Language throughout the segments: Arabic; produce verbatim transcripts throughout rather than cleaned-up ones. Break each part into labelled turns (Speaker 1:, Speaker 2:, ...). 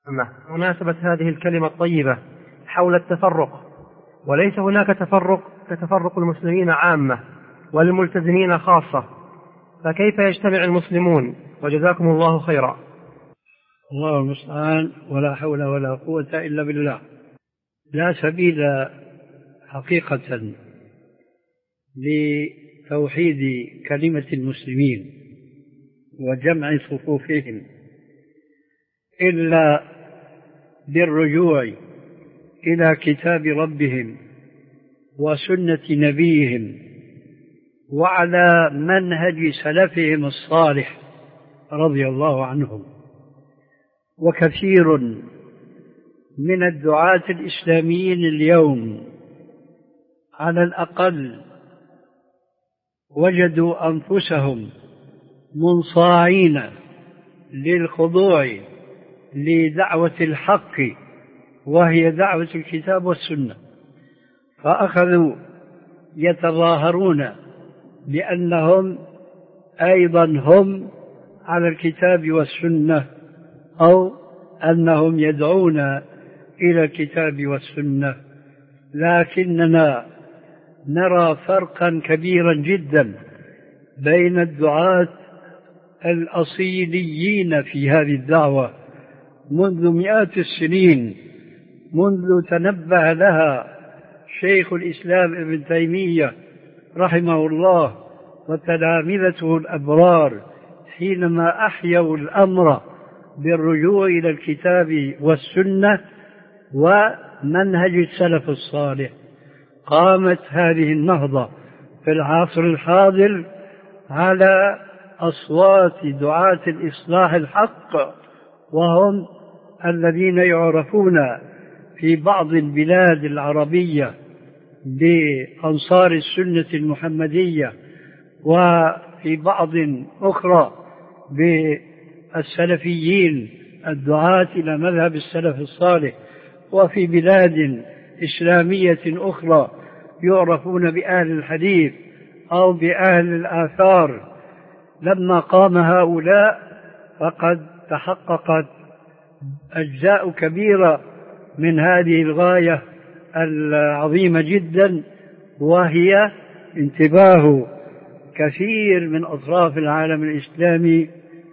Speaker 1: أما مناسبة هذه الكلمة الطيبة حول التفرق، وليس هناك تفرق كتفرق المسلمين عامة والملتزمين خاصة، فكيف يجتمع المسلمون؟ وجزاكم الله خيرا.
Speaker 2: الله المستعان، ولا حول ولا قوة إلا بالله. لا سبيل حقيقة لتوحيد كلمة المسلمين وجمع صفوفهم إلا بالرجوع إلى كتاب ربهم وسنة نبيهم وعلى منهج سلفهم الصالح رضي الله عنهم. وكثير من الدعاة الإسلاميين اليوم على الأقل وجدوا أنفسهم منصاعين للخضوع لدعوة الحق وهي دعوة الكتاب والسنة، فأخذوا يتظاهرون بأنهم أيضا هم على الكتاب والسنة، أو أنهم يدعون إلى الكتاب والسنة. لكننا نرى فرقا كبيرا جدا بين الدعاة الأصيليين في هذه الدعوة منذ مئات السنين، منذ تنبه لها شيخ الإسلام ابن تيمية رحمه الله وتلامذته الأبرار حينما أحيوا الأمر بالرجوع إلى الكتاب والسنة ومنهج السلف الصالح. قامت هذه النهضة في العصر الحاضر على أصوات دعاة الإصلاح الحق، وهم الذين يعرفون في بعض البلاد العربية بأنصار السنة المحمدية، وفي بعض أخرى بالسلفيين الدعاة إلى مذهب السلف الصالح، وفي بلاد إسلامية أخرى يعرفون بأهل الحديث أو بأهل الآثار. لما قام هؤلاء فقد تحققت أجزاء كبيرة من هذه الغاية العظيمة جدا، وهي انتباه كثير من أطراف العالم الإسلامي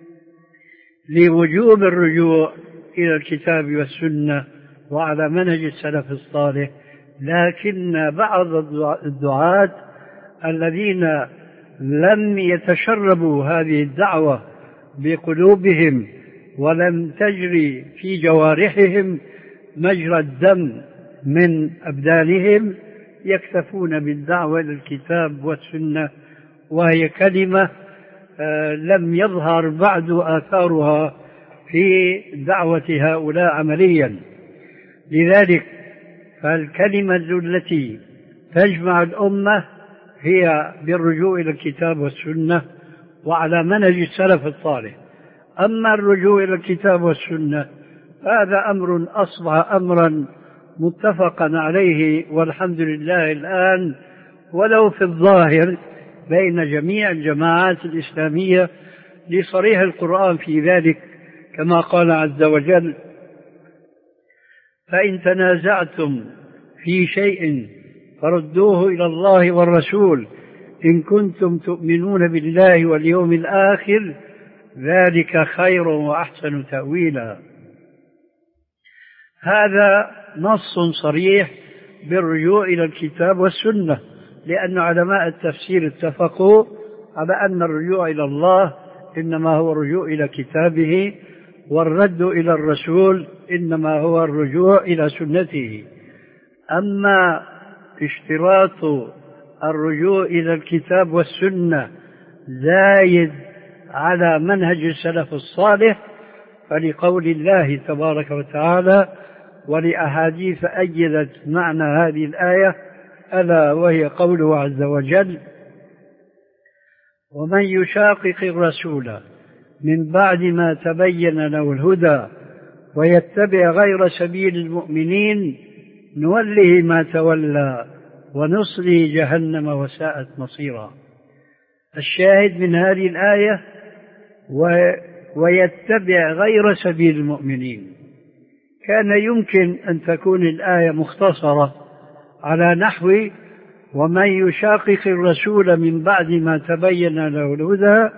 Speaker 2: لوجوب الرجوع إلى الكتاب والسنة وعلى منهج السلف الصالح. لكن بعض الدعاة الذين لم يتشربوا هذه الدعوة بقلوبهم ولم تجري في جوارحهم مجرى الدم من أبدانهم يكتفون بالدعوة إلى الكتاب والسنة، وهي كلمة لم يظهر بعد آثارها في دعوة هؤلاء عمليا. لذلك فالكلمة التي تجمع الأمة هي بالرجوع إلى الكتاب والسنة وعلى منهج السلف الصالح. أما الرجوع إلى الكتاب والسنة هذا أمر أصبح أمرا متفقا عليه والحمد لله الآن، ولو في الظاهر بين جميع الجماعات الإسلامية، لصريح القرآن في ذلك كما قال عز وجل: فإن تنازعتم في شيء فردوه إلى الله والرسول إن كنتم تؤمنون بالله واليوم الآخر ذلك خير وأحسن تأويلا. هذا نص صريح بالرجوع إلى الكتاب والسنة، لأن علماء التفسير اتفقوا على أن الرجوع إلى الله إنما هو الرجوع إلى كتابه، والرد إلى الرسول إنما هو الرجوع إلى سنته. أما اشتراط الرجوع إلى الكتاب والسنة زايد على منهج السلف الصالح، فلقول الله تبارك وتعالى ولأحاديث أيدت معنى هذه الآية، ألا وهي قوله عز وجل: ومن يشاقق الرسول من بعد ما تبين له الهدى ويتبع غير سبيل المؤمنين نوله ما تولى ونصله جهنم وساءت مصيرا. الشاهد من هذه الآية: ويتبع غير سبيل المؤمنين. كان يمكن أن تكون الآية مختصرة على نحو ومن يشاقق الرسول من بعد ما تبين له الهدى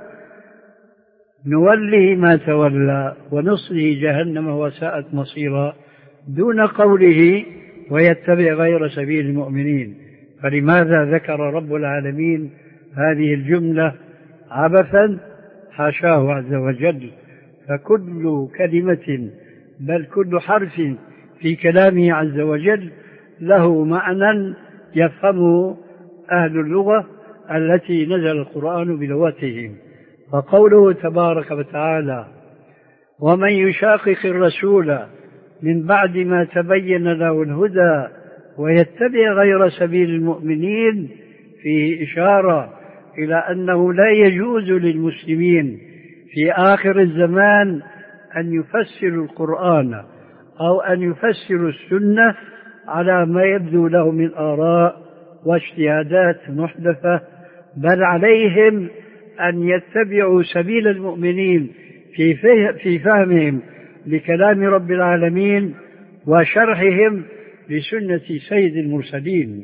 Speaker 2: نوله ما تولى ونصله جهنم وساءت مصيرا، دون قوله ويتبع غير سبيل المؤمنين. فلماذا ذكر رب العالمين هذه الجملة عبثا؟ حاشاه عز وجل، فكل كلمة بل كل حرف في كلامه عز وجل له معنى يفهمه أهل اللغة التي نزل القرآن بلغتهم. فقوله تبارك وتعالى ومن يشاقق الرسول من بعد ما تبين له الهدى ويتبع غير سبيل المؤمنين فيه إشارة إلى أنه لا يجوز للمسلمين في آخر الزمان أن يفسروا القرآن أو أن يفسروا السنة على ما يبدو له من آراء واجتهادات محدثة، بل عليهم أن يتبعوا سبيل المؤمنين في فهمهم لكلام رب العالمين وشرحهم لسنة سيد المرسلين.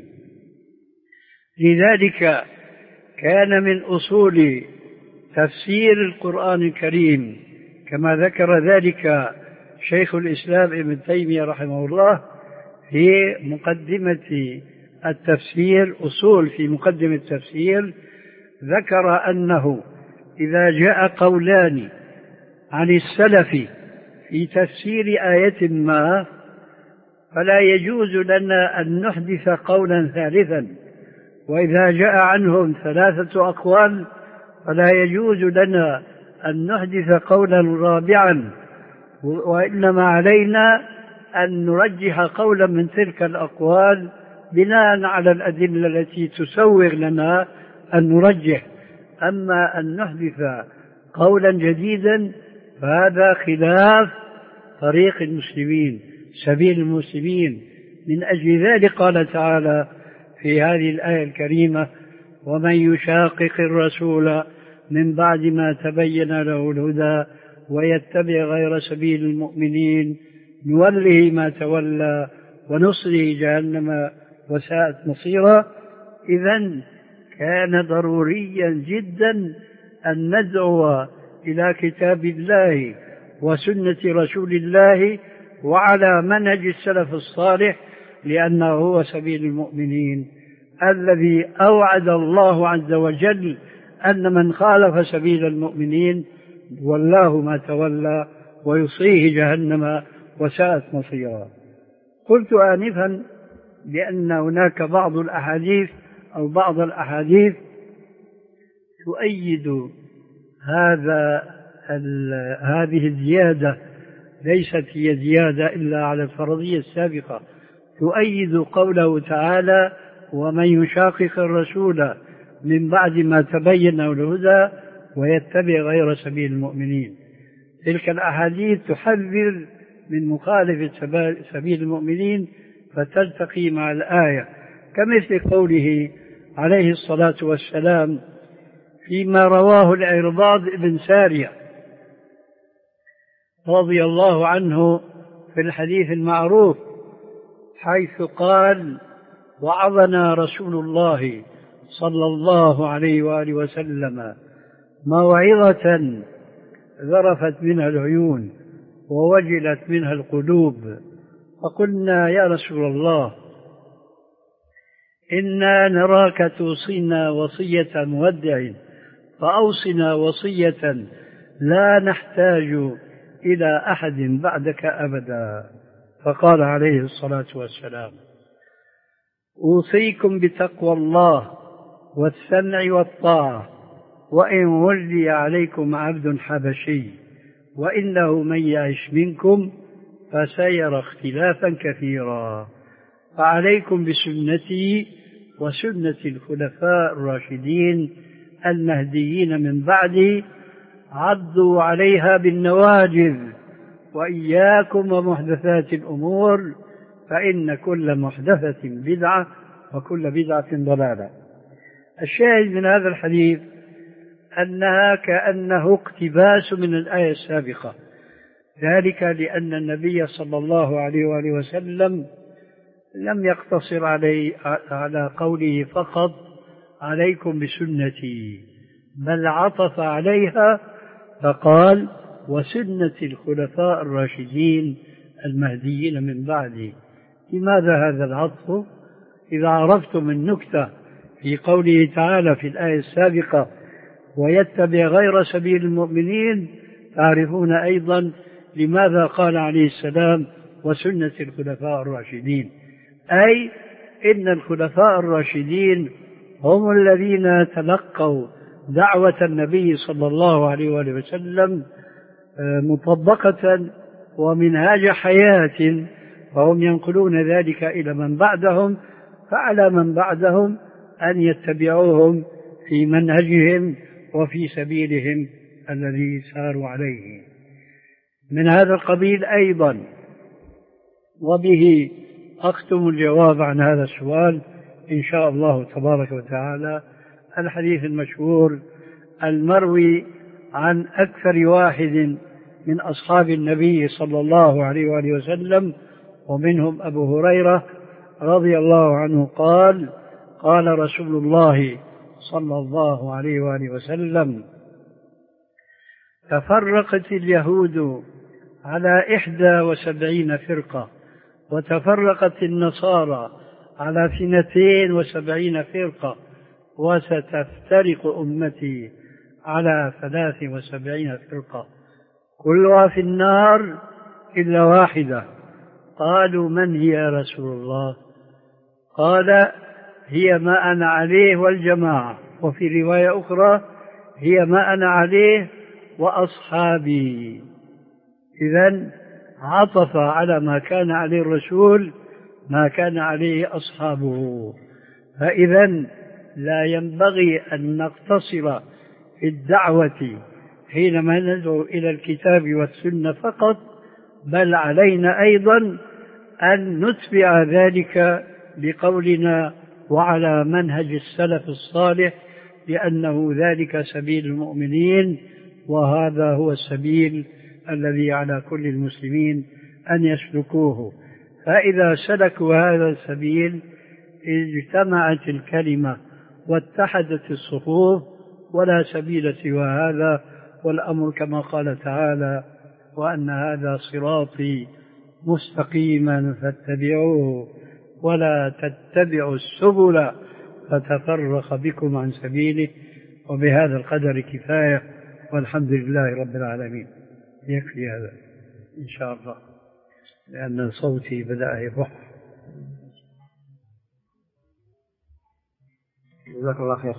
Speaker 2: لذلك كان من أصول تفسير القرآن الكريم كما ذكر ذلك شيخ الإسلام ابن تيمية رحمه الله في مقدمة التفسير، أصول في مقدمة التفسير، ذكر أنه إذا جاء قولان عن السلف في تفسير آية ما فلا يجوز لنا أن نحدث قولا ثالثا، وإذا جاء عنهم ثلاثة أقوال فلا يجوز لنا أن نحدث قولا رابعا، وإنما علينا أن نرجح قولا من تلك الأقوال بناء على الأدلة التي تسوغ لنا أن نرجح. أما أن نحدث قولا جديدا فهذا خلاف طريق المسلمين سبيل المسلمين. من أجل ذلك قال تعالى في هذه الآية الكريمة ومن يشاقق الرسول من بعد ما تبين له الهدى ويتبع غير سبيل المؤمنين نوله ما تولى ونصله جهنم وساءت مصيرا. إذن كان ضروريا جدا أن ندعو إلى كتاب الله وسنة رسول الله وعلى منهج السلف الصالح، لأنه هو سبيل المؤمنين الذي أوعد الله عز وجل أن من خالف سبيل المؤمنين والله ما تولى ويصيه جهنم وساءت مصيرا. قلت آنفا بأن هناك بعض الأحاديث أو بعض الأحاديث تؤيد هذا هذه الزيادة، ليست هي زيادة إلا على الفرضية السابقة، تؤيد قوله تعالى ومن يشاقق الرسول من بعد ما تبين له الهدى ويتبع غير سبيل المؤمنين. تلك الأحاديث تحذر من مخالفة سبيل المؤمنين فتلتقي مع الآية، كمثل قوله عليه الصلاة والسلام فيما رواه العرباض بن سارية رضي الله عنه في الحديث المعروف حيث قال وعظنا رسول الله صلى الله عليه وآله وسلم موعظة ذرفت منها العيون ووجلت منها القلوب، فقلنا يا رسول الله إنا نراك توصينا وصية مودع فأوصنا وصية لا نحتاج إلى أحد بعدك أبدا. فقال عليه الصلاة والسلام أوصيكم بتقوى الله والسمع والطاعة وإن ولي عليكم عبد حبشي وإنه من يعش منكم فسيرى اختلافا كثيرا، فعليكم بسنتي وسنة الخلفاء الراشدين المهديين من بعدي عضوا عليها بالنواجذ وإياكم ومحدثات الأمور فإن كل محدثة بدعة وكل بدعة ضلالة. الشاهد من هذا الحديث أنها كأنه اقتباس من الآية السابقة، ذلك لأن النبي صلى الله عليه وآله وسلم لم يقتصر علي على قوله فقط عليكم بسنتي، بل عطف عليها فقال وسنة الخلفاء الراشدين المهديين من بعدي. لماذا هذا العطف؟ إذا عرفتم النكتة في قوله تعالى في الآية السابقة ويتبع غير سبيل المؤمنين تعرفون أيضا لماذا قال عليه السلام وسنة الخلفاء الراشدين، أي إن الخلفاء الراشدين هم الذين تلقوا دعوة النبي صلى الله عليه وآله وسلم مطبقة ومنهاج حياة، فهم ينقلون ذلك إلى من بعدهم، فعلى من بعدهم أن يتبعوهم في منهجهم وفي سبيلهم الذي ساروا عليه. من هذا القبيل أيضا، وبه أختم الجواب عن هذا السؤال إن شاء الله تبارك وتعالى، الحديث المشهور المروي عن أكثر واحد من أصحاب النبي صلى الله عليه وآله وسلم ومنهم أبو هريرة رضي الله عنه قال قال رسول الله صلى الله عليه وآله وسلم تفرقت اليهود على إحدى وسبعين فرقة وتفرقت النصارى على اثنتين وسبعين فرقة وستفترق أمتي على ثلاث وسبعين فرقة كلها في النار إلا واحدة. قالوا من هي يا رسول الله؟ قال هي ما أنا عليه والجماعة، وفي رواية أخرى هي ما أنا عليه وأصحابي. إذن عطف على ما كان عليه الرسول ما كان عليه أصحابه. فإذن لا ينبغي أن نقتصر في الدعوة حينما ندعو إلى الكتاب والسنة فقط، بل علينا أيضا أن نتبع ذلك بقولنا وعلى منهج السلف الصالح، لأنه ذلك سبيل المؤمنين، وهذا هو السبيل الذي على كل المسلمين أن يسلكوه. فإذا سلكوا هذا السبيل اجتمعت الكلمة واتحدت الصفوف، ولا سبيل سوى هذا. والأمر كما قال تعالى وأن هذا صراطي مستقيما فاتبعوه ولا تتبعوا السبل فتفرق بكم عن سبيله. وبهذا القدر كفاية، والحمد لله رب العالمين. يكفي هذا إن شاء الله، لأن صوتي بدأ يبح.
Speaker 1: جزاك الله خير.